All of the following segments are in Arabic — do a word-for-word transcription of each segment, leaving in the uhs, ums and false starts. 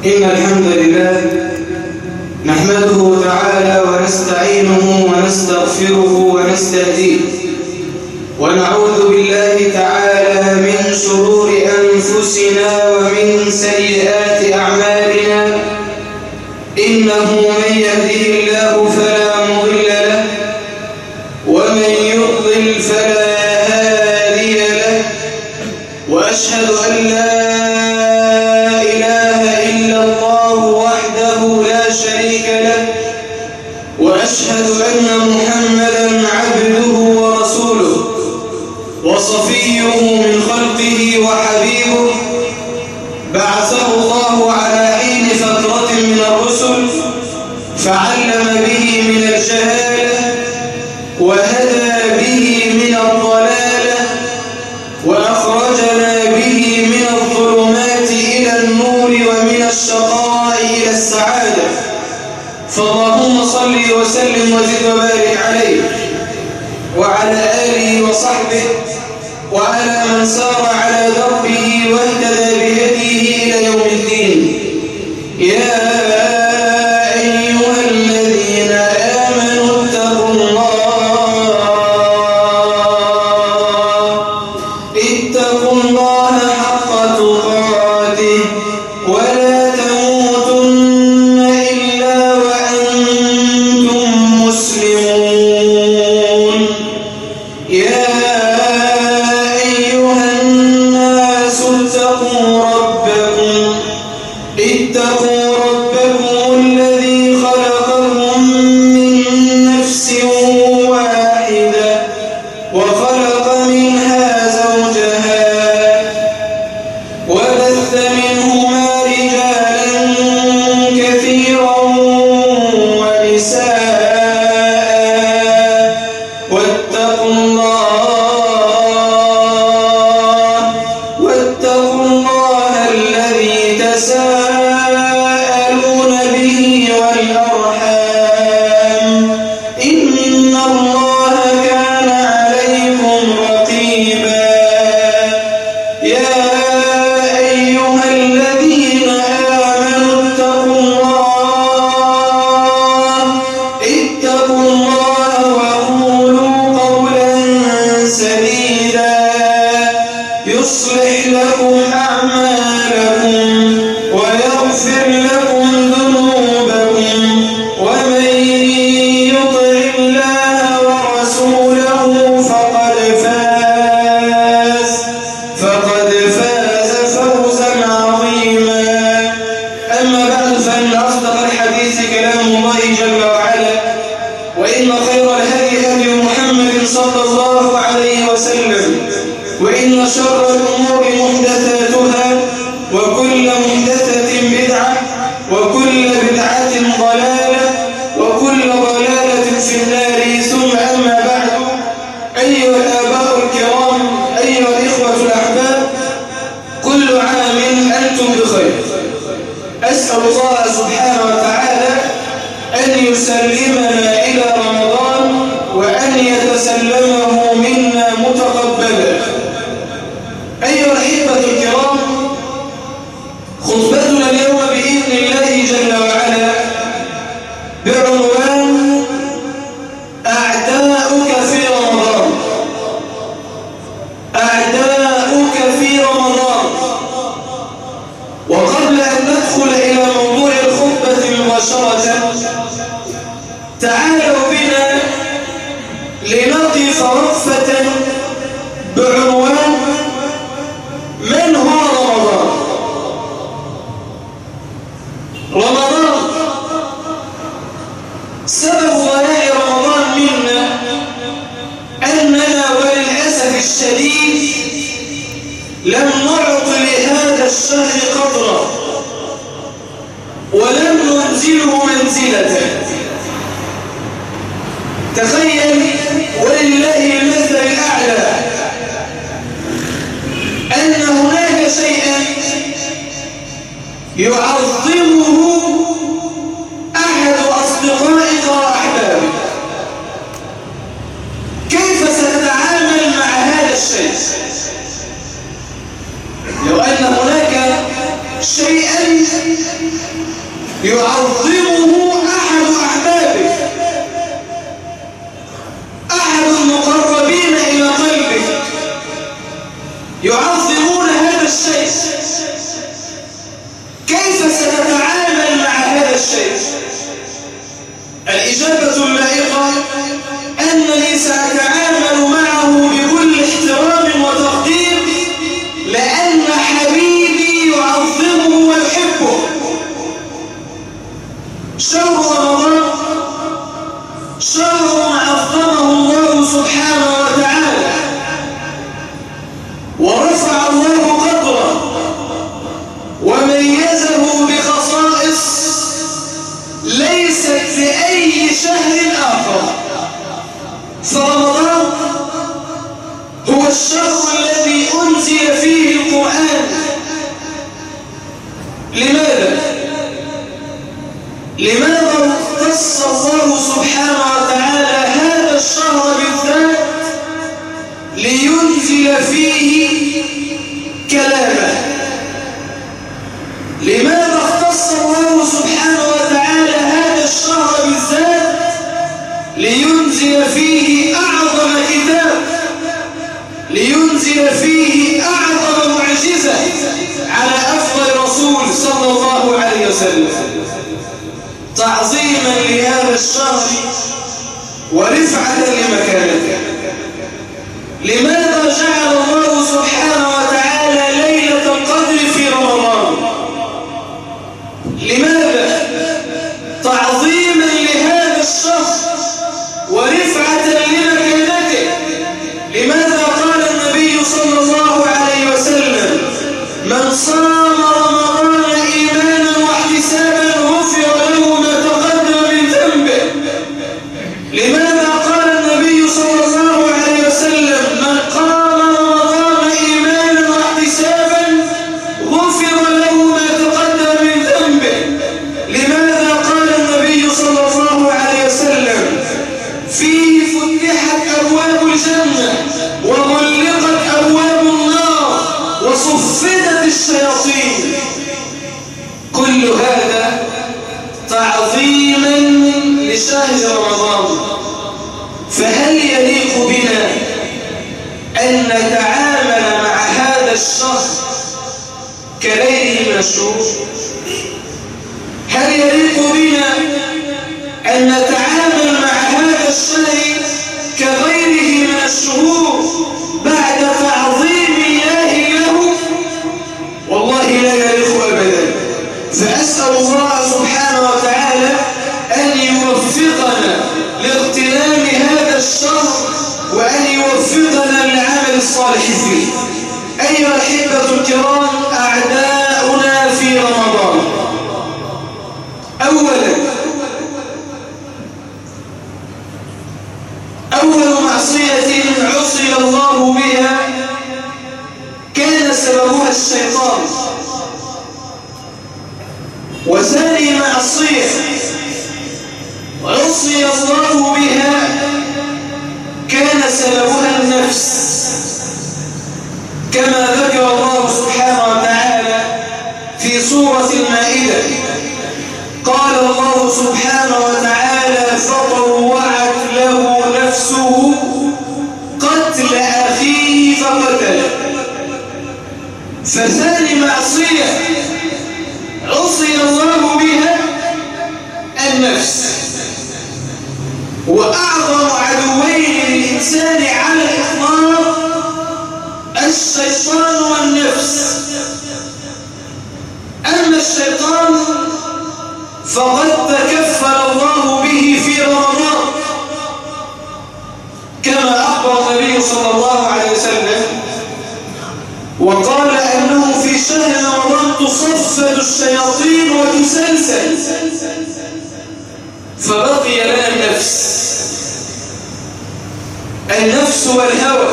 إن الحمد لله نحمده تعالى ونستعينه ونستغفره ونستهديه ونعوذ بالله تعالى من شرور أنفسنا ومن سيئات أعمالنا. إنه من يهده الله فلا مضل له ومن يضلل فلا هادي له، وأشهد أن لا وأشهد أن محمدًا عبده ورسوله وصفيه من خلقه وحبيبه، بعثه الله على حين فترة من الرسل فعلم به من الجهالة وهدى به من الضلالة وأخرجنا به من الظلمات إلى النور ومن الشقاء إلى السعادة. فاللهم صل وسلم وزد وبارك عليه وعلى آله وصحبه وعلى من سار على دربه واهتدى بهديه إلى يوم الدين. يا أيها الذين آمنوا اتقوا الله اتقوا الله حق تقاته ولا شيئا يعظمه أحد أحبابه، أحد المقربين إلى قلبه، يعظمون هذا الشيء. كيف ستتعامل مع هذا الشيء؟ الإجابة اللائقة أنني سأتعامل معه بكل احترام وتقدير، لأن حبيبي يعظمه ويحبه. شهر رمضان شهر عظمه الله سبحانه وتعالى ورفع الله قدره وميزه بخصائص ليست لأي شهر آخر. فرمضان هو الشهر الذي أنزل فيه القرآن. لماذا؟ لماذا اختص الله سبحانه وتعالى هذا الشهر بالذات لينزل فيه كلامه؟ لماذا اختص الله سبحانه وتعالى هذا الشهر بالذات لينزل فيه أعظم كتاب، لينزل فيه أعظم معجزة على أفضل رسول صلى الله عليه وسلم؟ تعظيما لهذا الشهر ورفعة لمكانته. لماذا جعل الله سبحانه وتعالى ليلة القدر في رمضان؟ لماذا؟ تعظيما لهذا الشهر ورفعة لمكانته. لماذا قال النبي صلى الله عليه وسلم: من صام رمضان إيمانا واحتسابا غفر له ما تقدم من ذنبه؟ لماذا قال النبي صلى الله عليه وسلم: من قام رمضان إيمانا واحتسابا غفر له ما تقدم من ذنبه؟ لماذا قال النبي صلى الله عليه وسلم: فيه فتحت أبواب الجنة وغلقت أبواب النار وصفدت الشياطين؟ كل هذا تعظيما لشهر رمضان. فهل يليق بنا أن نتعامل مع هذا الشهر كغيره من الشهور؟ هل يليق بنا أن نتعامل مع هذا الشهر كغيره من الشهور بعد تعظيم الله له؟ والله لا يليق أبدا. فأسأل الله سبحانه وتعالى أن يوفقنا لاغتنام هذا الشهر وأن يوفقنا للعمل الصالح فيه. أيها الأحبة الكرام، أعداؤنا في رمضان: أولا، أول معصية عصي الله بها كان سببها الشيطان. وثاني معصية عصي الله بها كان سببها النفس، كما ذكر الله سبحانه وتعالى في سورة المائدة. قال الله سبحانه وتعالى: فطوعت له نفسه قتل أخيه فقتله. فثاني معصية عصي الله بها النفس. وأعظم عدوين للإنسان على الإطلاق الشيطان والنفس. أما الشيطان فقد تكفل الله به في رمضان، كما أخبر النبي صلى الله عليه وسلم وقال أنه في شهر رمضان تصفد الشياطين وتسلسل. فبقي لنا النفس النفس والهوى.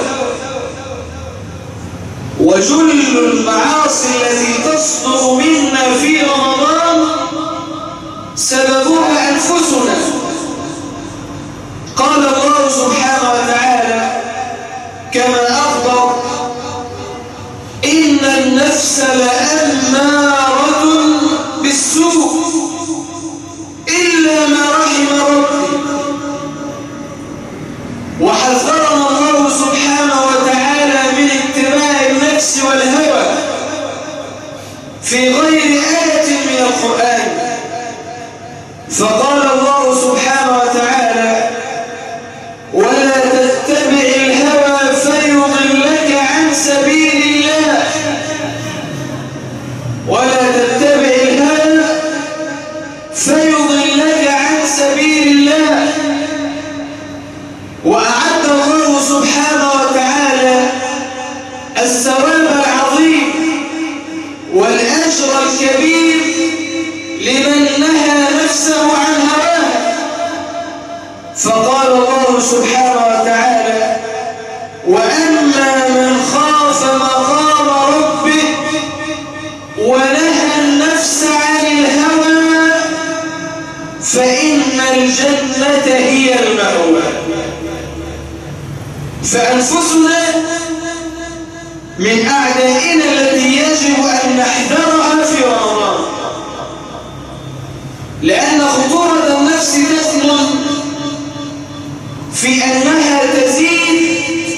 وجل المعاصي التي تصدر منا في رمضان سببها أنفسنا. قال الله سبحانه وتعالى كما أخبر: إن النفس لأمارة في غير آية من القرآن. فقال الله سبحانه وتعالى: ولا تتبع الهوى فيضلك عن سبيل الله. ولا تتبع الهوى فيضلك عن سبيل الله. وأعد الله سبحانه وتعالى الثواب العظيم والأجر الكبير لمن نهى نفسه عن هواه. فقال الله سبحانه وتعالى: وأما من خاف مقام ربه ونهى النفس عن الهوى فإن الجنة هي المأوى. فأنفسنا من أعدائنا التي يجب أن نحذرها في رمضان، لأن خطورة النفس تكمن في أنها تزيد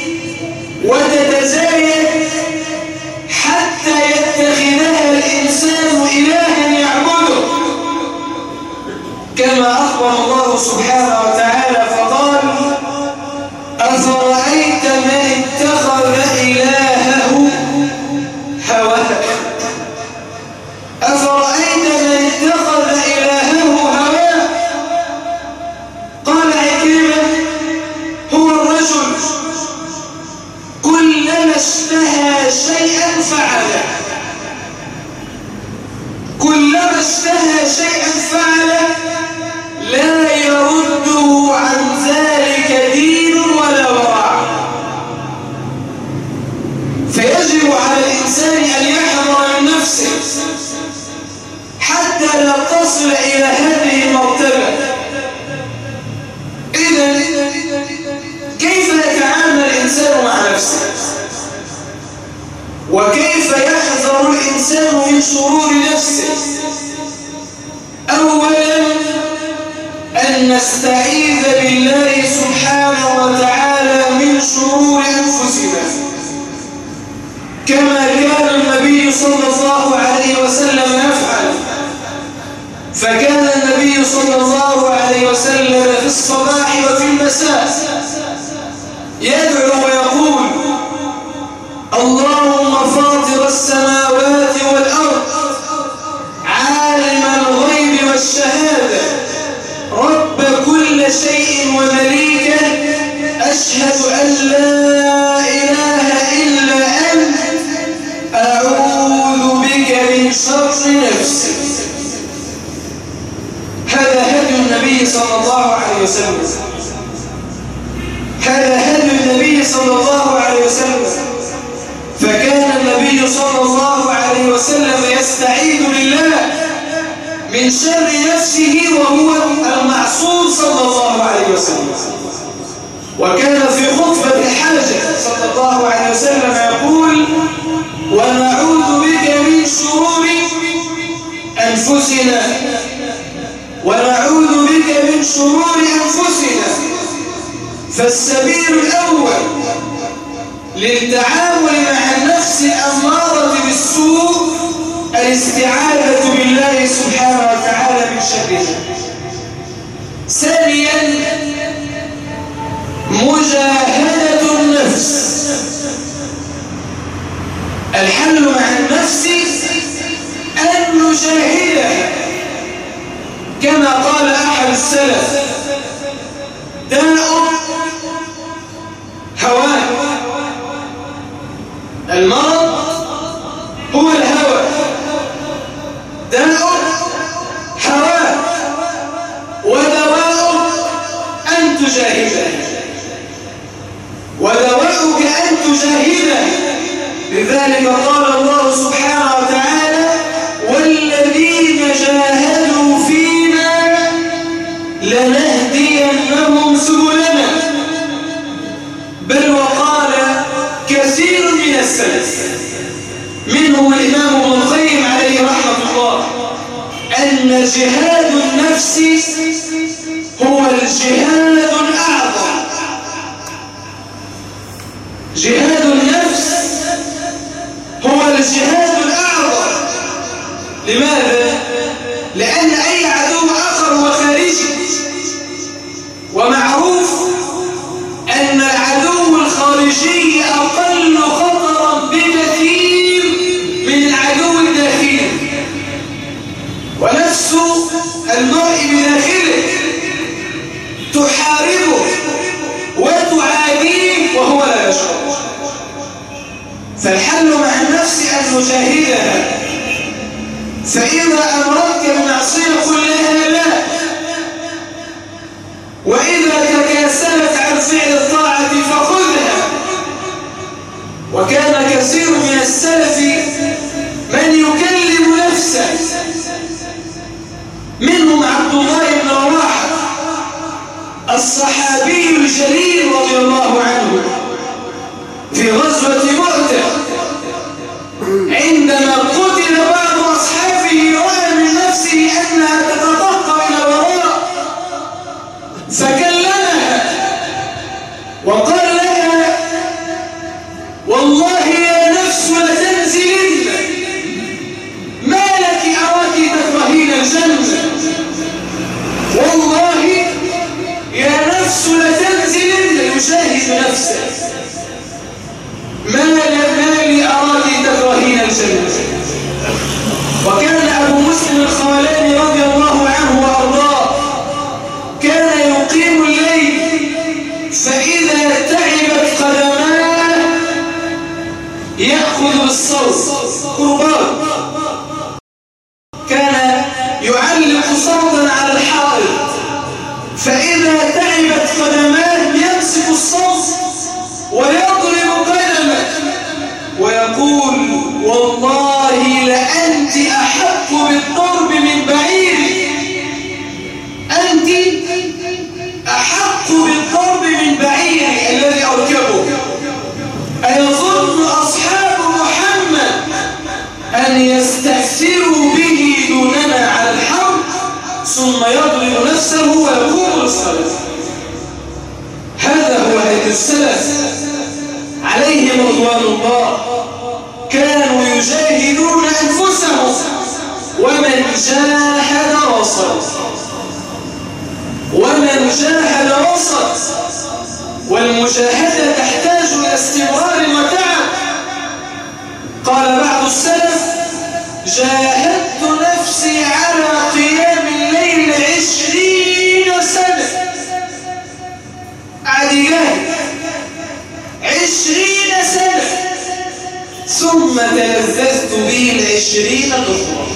وتتزايد حتى يتخذها الإنسان إلها يعبده، كما أخبر الله سبحانه وتعالى فقال: أفرأيت من اتخذ إلهه هواه. أفرأيت من اتخذ إلهه هواه. قال عكرمة: هو الرجل كلما اشتهى شيئا فعله، كلما اشتهى شيئا فعله لا يرده عن ذلك دين ولا ورع. فيجب على الإنسان أن يحذر من نفسه حتى لا تصل إلى هذه المرتبة. إذن كيف يتعامل الإنسان مع نفسه؟ وكيف يحذر الإنسان من شرور نفسه؟ أولا أن نستعيذ بالله سبحانه وتعالى من شرور أنفسنا، كما كان النبي صلى الله عليه وسلم يفعل. فكان النبي صلى الله عليه وسلم في الصباح وفي المساء يدعو ويقول: اللهم فاطر السماوات والأرض عالم الغيب والشهادة رب كل شيء ومليكه أشهد أن لا إله إلا أنت أعوذ بك من شر نفسي. هذا هدي النبي صلى الله عليه وسلم. هذا هدي النبي صلى الله عليه وسلم. فكان النبي صلى الله عليه وسلم يستعيذ بالله من شر نفسه وهو المعصوم صلى الله عليه وسلم. وكان في خطبة الحاجة صلى الله عليه وسلم يقول: ونعوذ بك من شرور أنفسنا ونعوذ بك من شرور أنفسنا. فالسبيل الأول للتعامل مع النفس الأمارة بالسوء الاستعاذة بالله سبحانه وتعالى من شرها. ثانيا مجاهدة النفس. الحل مع النفس أن نجاهدها، كما قال أحد السلف: داء هواه. المرض هو الهوى، داء هواه، ودواء أن تجاهده، ودواءك أن تجاهده. لذلك قال الله سبحانه وتعالى: والذين جاهدوا فينا لنهدينهم سبلنا. بل وقال كثير من السلف منهم الإمام ابن القيم عليه رحمة الله أن جهاد النفس هو الجهاد الأعظم. جهاد النفس هو الجهاد الأعظم، المرء بداخله تحاربه وتعاديه وهو لا يشعر. فالحل مع النفس أن نجاهدها، فإذا أمرتك بمعصية قل لها لا، وإذا تكاسلت عن فعل الطاعة فخذها. وكان كثير من السلف من يكلم نفسه، منهم عبد الله بن رواحة الصحابي الجليل رضي الله عنه في غزوة مؤتة، عندما قتل بعض أصحابه رأى من نفسه أنها تتطهر إلى الوراء فكلمها وقال لها والله يا نفس لتنزلن، ما لك أراك تكرهين الجنة، والله يا نفس لتنزلن، يشاهد نفسه، ما لي أراك تكرهين الجنة. وكان أبو مسلم الخولاني رضي الله عنه وأرضاه كان يقيم الليل، فإذا تعبت قدماه يأخذ بالصوت قربان، كان يعلق صوتا على الحائط، فإذا تعبت قدماه يمسك الصوت ويضرب قدمه ويقول والله لأنت أحق بالضرب من بعير، أنت أحق بالضرب من بعير الذي أركبه. أيظن أصحاب محمد أن يستأثروا به دوننا على الحرب؟ ثم يضرب نفسه ويقوم للصلاة. هذا هو هدي السلف عليهم رضوان الله، كانوا يجاهدون أنفسهم، ومن جاهد وصل، ومن جاهد وصل. والمجاهدة تحتاج إلى استمرار وتعب. قال بعض السلف جاهدت نفسي على قيام الليل عشرين سنة، قعد يجاهد عشرين سنة، ثم تلذذت به العشرين الأخرى.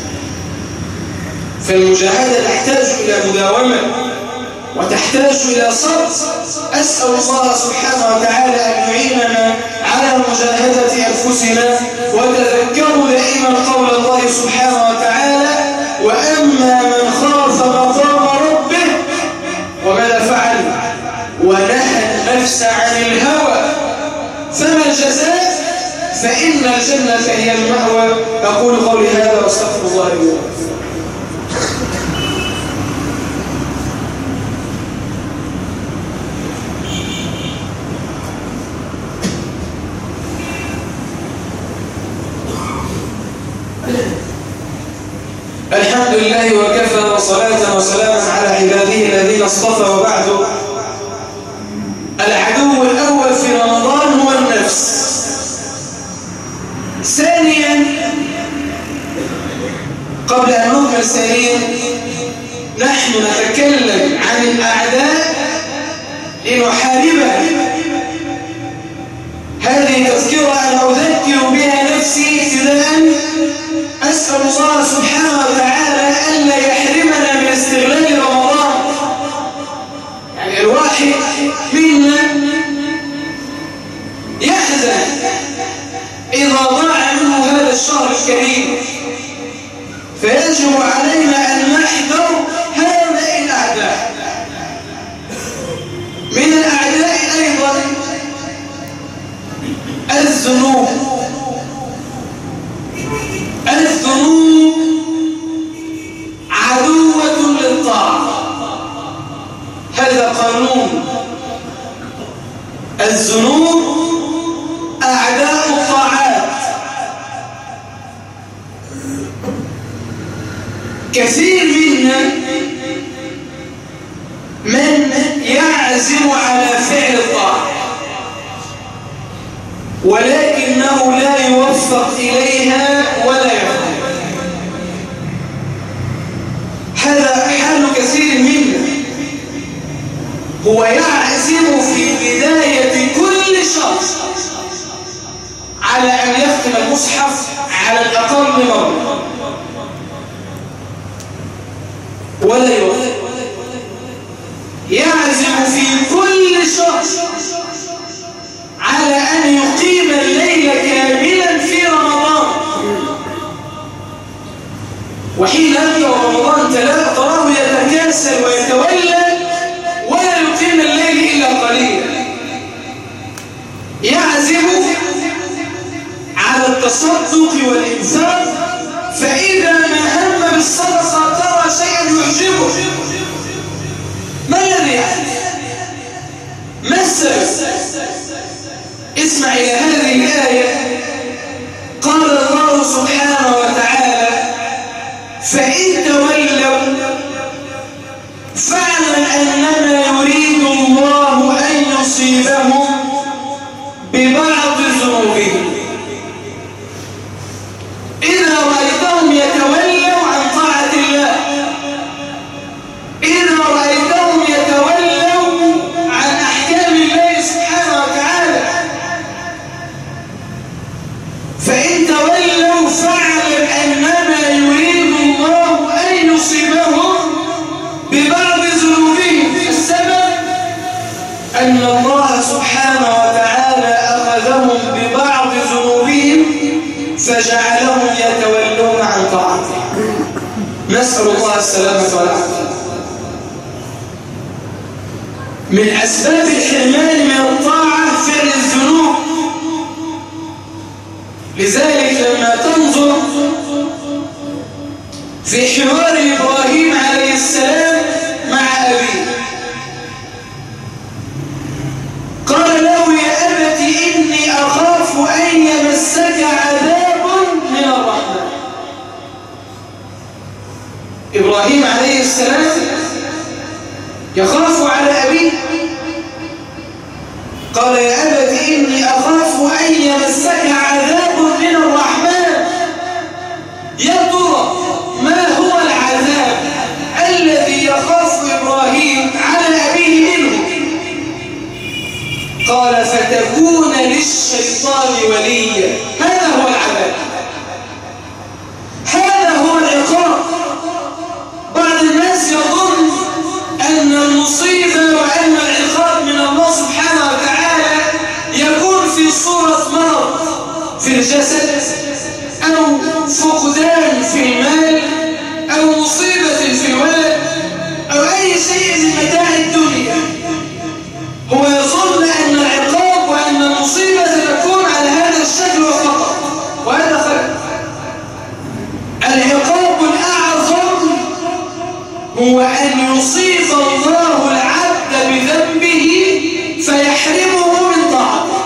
فالمجاهدة تحتاج إلى مداومة وتحتاج إلى صبر. أسأل الله سبحانه وتعالى أن يعيننا على مجاهدة أنفسنا. وتذكروا دائما قول الله سبحانه وتعالى وأما من خاف مقام ربه وماذا فعل ونهى النفس عن الهوى فما الجزاء فإن الجنة هي المأوى. أقول قولي هذا واستغفر الله لي ولكم. الحمد لله وكفى وصلاة وسلاما على عباده الذين اصطفى. وبعد، العدو الأول في رمضان هو النفس. ثانيا، قبل أن نكمل ثانيا، نحن نتكلم عن الأعداء لنحاربها. هذه تذكرة أنا أذكر بها نفسي ابتداء. أسأل الله سبحانه وتعالى ألا يحرمنا من استغلال رمضان. يعني الواحد منا يحزن إذا ضاع منه هذا الشهر الكريم، فيجب علينا أن نحذر هؤلاء الأعداء. من الأعداء أيضا الذنوب. الذنوب عدوة للطاعة، هذا قانون. الذنوب أعداء الطاعات. كثير منا من يعزم على فعل الطاعة ولكنه لا يوفق إليها ولا يفعل. هذا على أن يختم المصحف على الأقل مرة ولا يوفي، يعزم في كل شهر على أن يقيم الليل كاملا في رمضان، وحين يبدأ رمضان تراه يتكاسل ويتولى ولا يقيم الليل إلا قليلا، يعزم على التصدق والإنفاق، فإذا ما هم بالصدقة ترى شيئا يعجبه. ما الذي يعني؟ ما السبب؟ اسمع إلى هذه الآية. قال الله سبحانه وتعالى: فإن تولوا فاعلم أنما يريد الله أن يصيبهم ببعض ذنوبهم. إذا رأيتهم يتولوا عن طاعة الله، إذا رأيتهم يتولوا عن أحكام الله سبحانه وتعالى، فإن تولوا فاعلم أنما يريد الله أن يصيبهم ببعض ذنوبهم. السبب أن الله سبحانه وتعالى أخذهم ببعض ذنوبهم فجعلهم يتولون عن طاعته. نسأل الله السلامة والعافية. من أسباب الحرمان من الطاعة فعل الذنوب. لذلك لما تنظر في حوار إبراهيم عليه السلام مع أبيه، قال له: يا أبت إني أخاف أن يمسك عذاب من الرحمن. إبراهيم عليه السلام يخاف على أبيه، قال: يا أبت إني أخاف أن يمسك عذاب من الرحمن. يا ترى ما هو العذاب الذي يخاف إبراهيم على أبيه منه؟ قال: فتكون للشيطان وليا. هذا هو العذاب، هذا هو العقاب. بعض الناس يظن أن المصيبة وأن العقاب من الله سبحانه وتعالى يكون في صورة مرض في الجسد، أو فقدان في المال، أو مصيبة في الولد، أو أي شيء من متاع الدنيا. هو يظن أن العقاب وأن المصيبة تكون على هذا الشكل فقط، وهذا خلق. العقاب الأعظم هو أن يصيب الله العبد بذنبه فيحرمه من طاعته.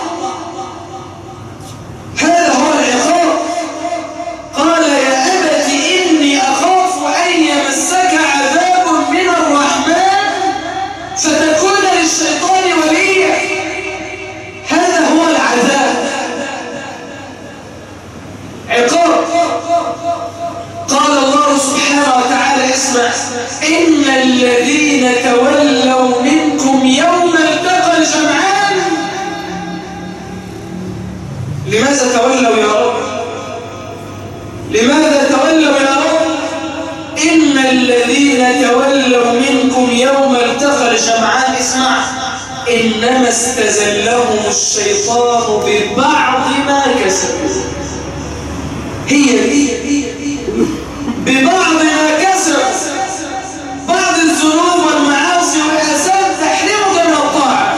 هذا هو العقاب. قال: يا أبت إني أخاف أن يمسك عذاب من الرحمن فتكون للشيطان وليا. هذا هو العذاب، عقاب. قال الله سبحانه وتعالى: اسمع: إن الذين تولوا منكم يوم التقى الجمعان. لماذا تولوا يا رب؟ لماذا تولوا يا رب؟ إن الذين تولوا منكم يوم التقى الجمعان، اسمع: إنما استزلهم الشيطان ببعض ما كسبوا. هي هي ببعض ما كسبوا، بعض الذنوب والمعاصي والآثام تحرمك من الطاعة.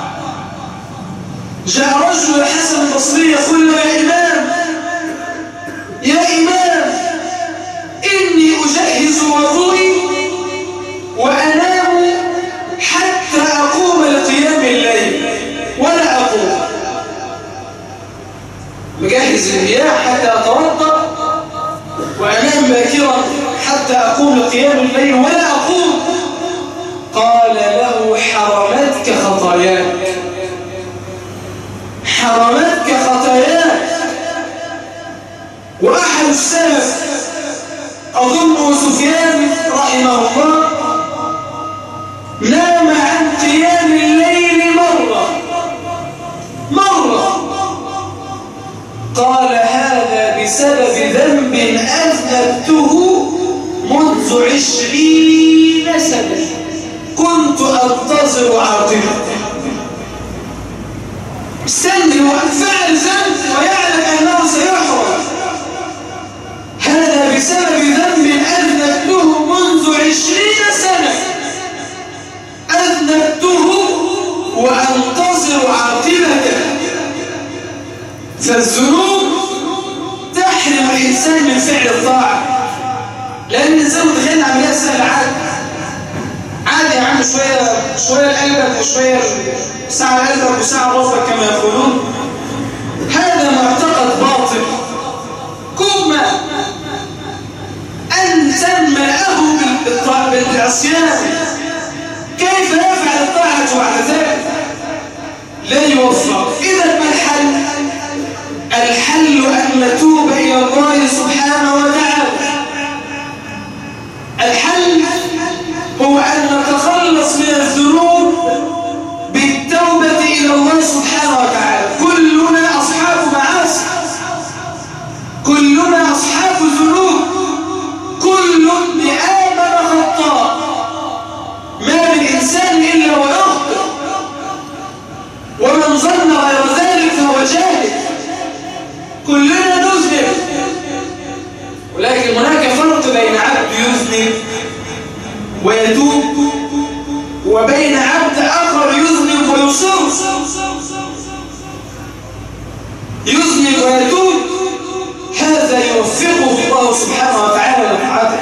جاء رجل الحسن البصري يقول له: يا إمام يا إمام إني أجهز وضوئي وأنام حتى أقوم لقيام الليل ولا أقوم. مجهز المياه حتى أتوضأ وأنام باكرا حتى أقوم لقيام الليل ولا أقوم. قال له: حرمتك خطاياك، حرمتك خطاياك. وأحد السلف أظنه سفيان رحمه الله نام عن قيام الليل مرة مرة عشرين سنة كنت أنتظر عاقبته. استنى وفعل ذنب ويعلم أنه سيحرم، هذا بسبب ذنب أذنبته منذ عشرين سنة، أذنبته وأنتظر عاقبته. فالذنوب تحرم الإنسان من فعل الطاعة، لأن الإنسان متخيل عملية سهلة عادي عادي يا عم، شوية شوية لقلبك وشوية ساعة لقلبك وساعة راسك كما يقولون. هذا معتقد باطل. كوب ماء أنسان ملأه بالعصيان، كيف يفعل الطاعة بعد ذلك؟ لا يوفق. إذا ما الحل؟ الحل أن نتوب إلى الله سبحانه وتعالى. الحل هو أن نتخلص من الذنوب بالتوبة إلى الله سبحانه وتعالى. كلنا أصحاب معاصي، كلنا أصحاب ذنوب، كل ابن آدم خطاء، ما من إنسان إلا ويخطئ، ومن ظن غير ذلك فهو جاهل. كلنا نذنب، ولكن هناك فرق بين عبد يذنب ويتوب وبين عبد آخر يذنب ويصر. يذنب ويتوب هذا يوفقه الله سبحانه وتعالى لطاعته،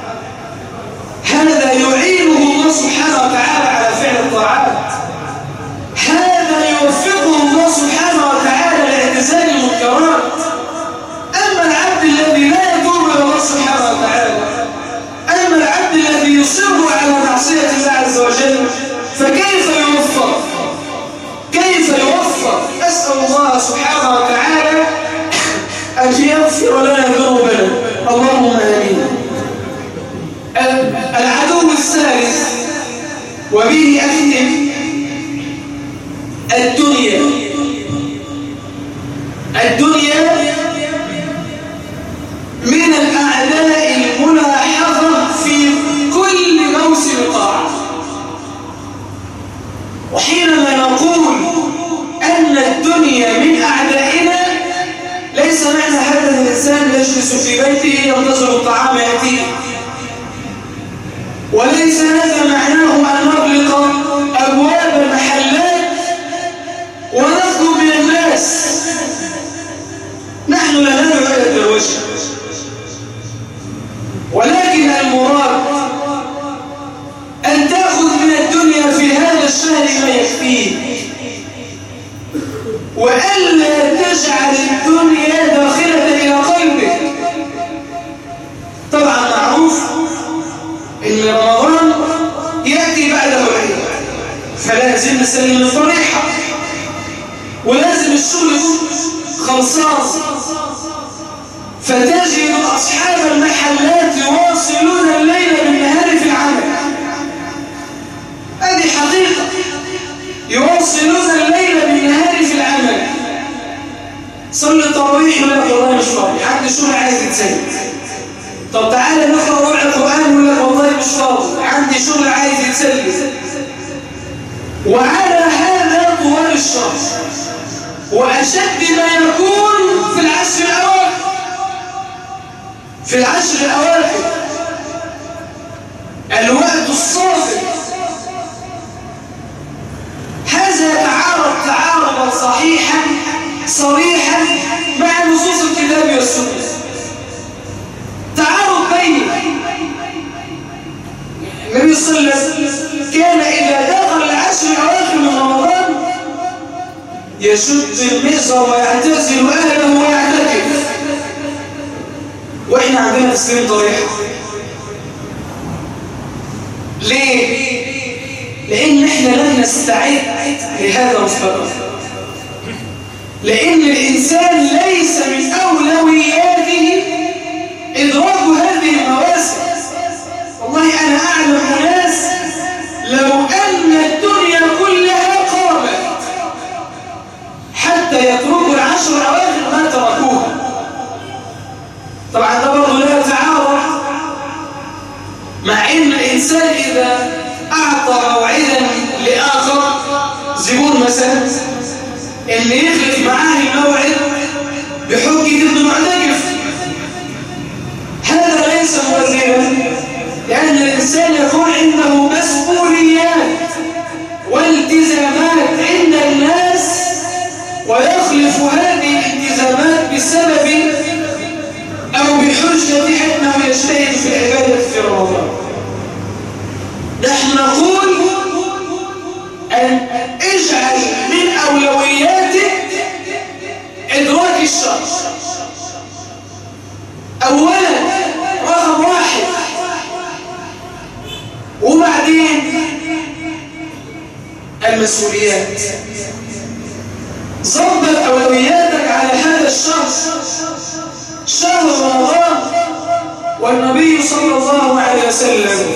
هذا يعينه الله سبحانه وتعالى على فعل الطاعات، هذا يوفقه الله سبحانه وتعالى لاعتزال المنكرات. أما العبد الذي لا يتوب إلى الله سبحانه وتعالى، أما العبد الذي يصر على معصية الله عز وجل، فكيف يوفق؟ كيف يوفق؟ أسأل الله سبحانه وتعالى أن يغفر لنا ذنوبنا، اللهم آمين. العدو الثالث وبه أختم، الدنيا. الدنيا من الأعداء الملاحظة في كل موسم طاعة. وحينما نقول أن الدنيا من أعدائنا، ليس معنى هذا الإنسان يجلس في بيته ينتظر الطعام يأتيه، وليس هذا معناه أن نغلق أبواب المحلات ونخرج من الناس. نحن لا ندعو إلى الدروشة، ولكن المراد أن تأخذ من الدنيا في هذا الشهر ما يكفيه، وألا تجعل الدنيا داخلة إلى قلبك. طبعا معروف إن رمضان يأتي بعده العيد، فلازم نسلم الفريحة، ولازم الشغل يكون خلصان. فتجد أصحاب المحلات يواصلون الليل بالنهار في العمل، هذه حقيقة، يواصلون الليل بالنهار في العمل. صلي التراويح ولا والله مش فاضي، عندي شغل عايز يتسلم. طب تعالى نقرأ ربع القرآن ولا والله مش فاضي، عندي شغل عايز يتسلم. وعلى هذا طوال الشهر، وأشد ما يكون في العشر الأواخر. في العشر الأواخر الوقت الصافي، هذا يتعارض تعارضا صحيحا صريحا مع نصوص الكتاب والسنة. تعارض بين النبي صلى الله عليه وسلم كان إذا دخل العشر الأواخر من رمضان يشد المئزر ويعتزل أهله ويعتكف، وإحنا عندنا تسليم طريقة. ليه؟ لأن إحنا لم نستعد لهذا المستقبل، لأن الإنسان ليس من أولوياته إدراك هذه المواسم. والله أنا أعلم ناس لو أن الدنيا كلها قامت حتى يتركوا العشر الأواخر ما تركوها. طبعا ده برضه لا يتعارض مع إن الإنسان إذا أعطى موعدا لآخر زبون مثلا اللي يخلف معاه الموعد بحجة ابن معتكف هذا ليس مبررا، لأن الإنسان يكون عنده مسؤوليات والتزامات عند الناس ويخلف هذه الالتزامات بسبب أو بحجة أنه يجتهد في العبادة في رمضان. نحن نقول أن اجعل من أولوياتك إدراك الشر أولا رقم واحد، وبعدين المسؤوليات. ظبط أولوياتك على هذا الشهر، شهر رمضان. والنبي صلى الله عليه وسلم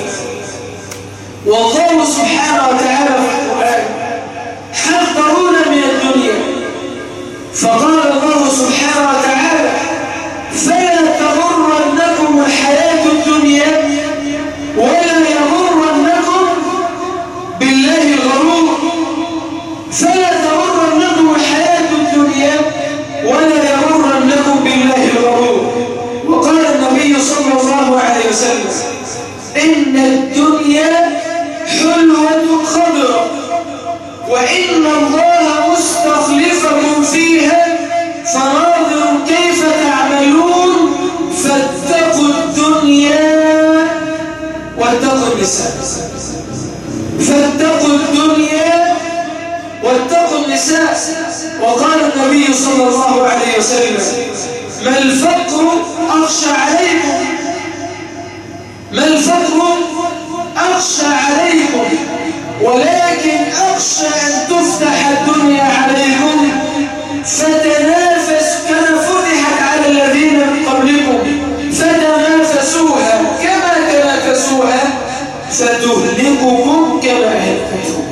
والله سبحانه وتعالى في القرآن حذرونا من الدنيا، فقال الله سبحانه وتعالى فلا تغرنكم الحياة الدنيا ولا يغرنكم بالله الغرور. فلا تغرنكم الحياة الدنيا ولا يغرنكم بالله الغرور. وقال النبي صلى الله عليه وسلم إن الدنيا حلوة خضرة وإن الله مستخلفكم فيها فناظر كيف تعملون فاتقوا الدنيا واتقوا النساء. فاتقوا الدنيا واتقوا النساء. وقال النبي صلى الله عليه وسلم ما الفقر أخشى عليكم ما الفقر أخشى عليكم ولكن أخشى أن تفتح الدنيا عليكم فتنافس كما فتحت على الذين من قبلكم فتنافسوها كما تنافسوها فتهلككم كما أهلكتهم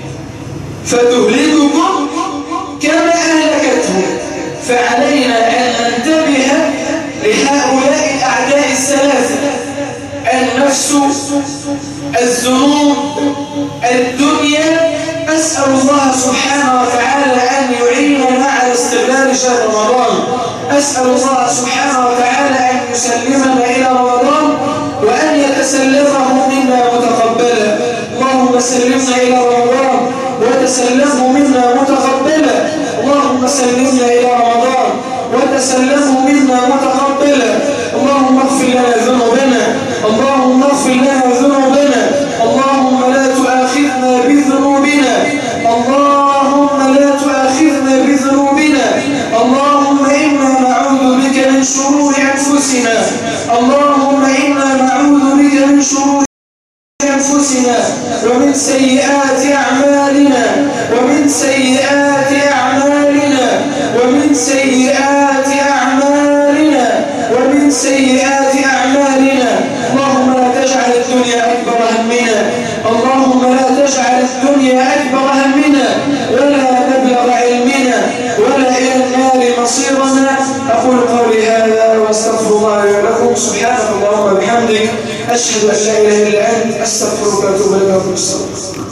فتهلككم كما أهلكتهم. فعلينا أن ننتبه لهؤلاء الأعداء الثلاثة: النفس، الذنوب، الدنيا. أسأل الله سبحانه وتعالى أن يعيننا على استغلال شهر رمضان. أسأل الله سبحانه وتعالى أن يسلمنا إلى رمضان وأن يتسلمه منا متقبلا. اللهم سلمنا إلى رمضان وتسلمه منا متقبلا. اللهم سلمنا إلى رمضان وتسلمه منا متقبلا. اللهم اغفر لنا ذنوبنا اللهم اغفر لنا ذنوبنا اللهم لا تؤاخذنا بذنوبنا اللهم لا تؤاخذنا بذنوبنا اللهم إنا نعوذ بك من شرور أنفسنا اللهم إنا نعوذ بك من شرور أنفسنا ومن سيئات أعمالنا ومن سيئات أعمالنا ومن سيئات أعمالنا ومن سيئات أعمالنا. اللهم لا تجعل الدنيا أكبر همنا اللهم لا تجعل الدنيا أكبر همنا ولا مبلغ علمنا ولا إلى النار مصيرنا. أقول قولي هذا واستغفر الله لي ولكم. سبحانك اللهم وبحمدك أشهد أن لا إله إلا أنت أستغفرك وأتوب إليك.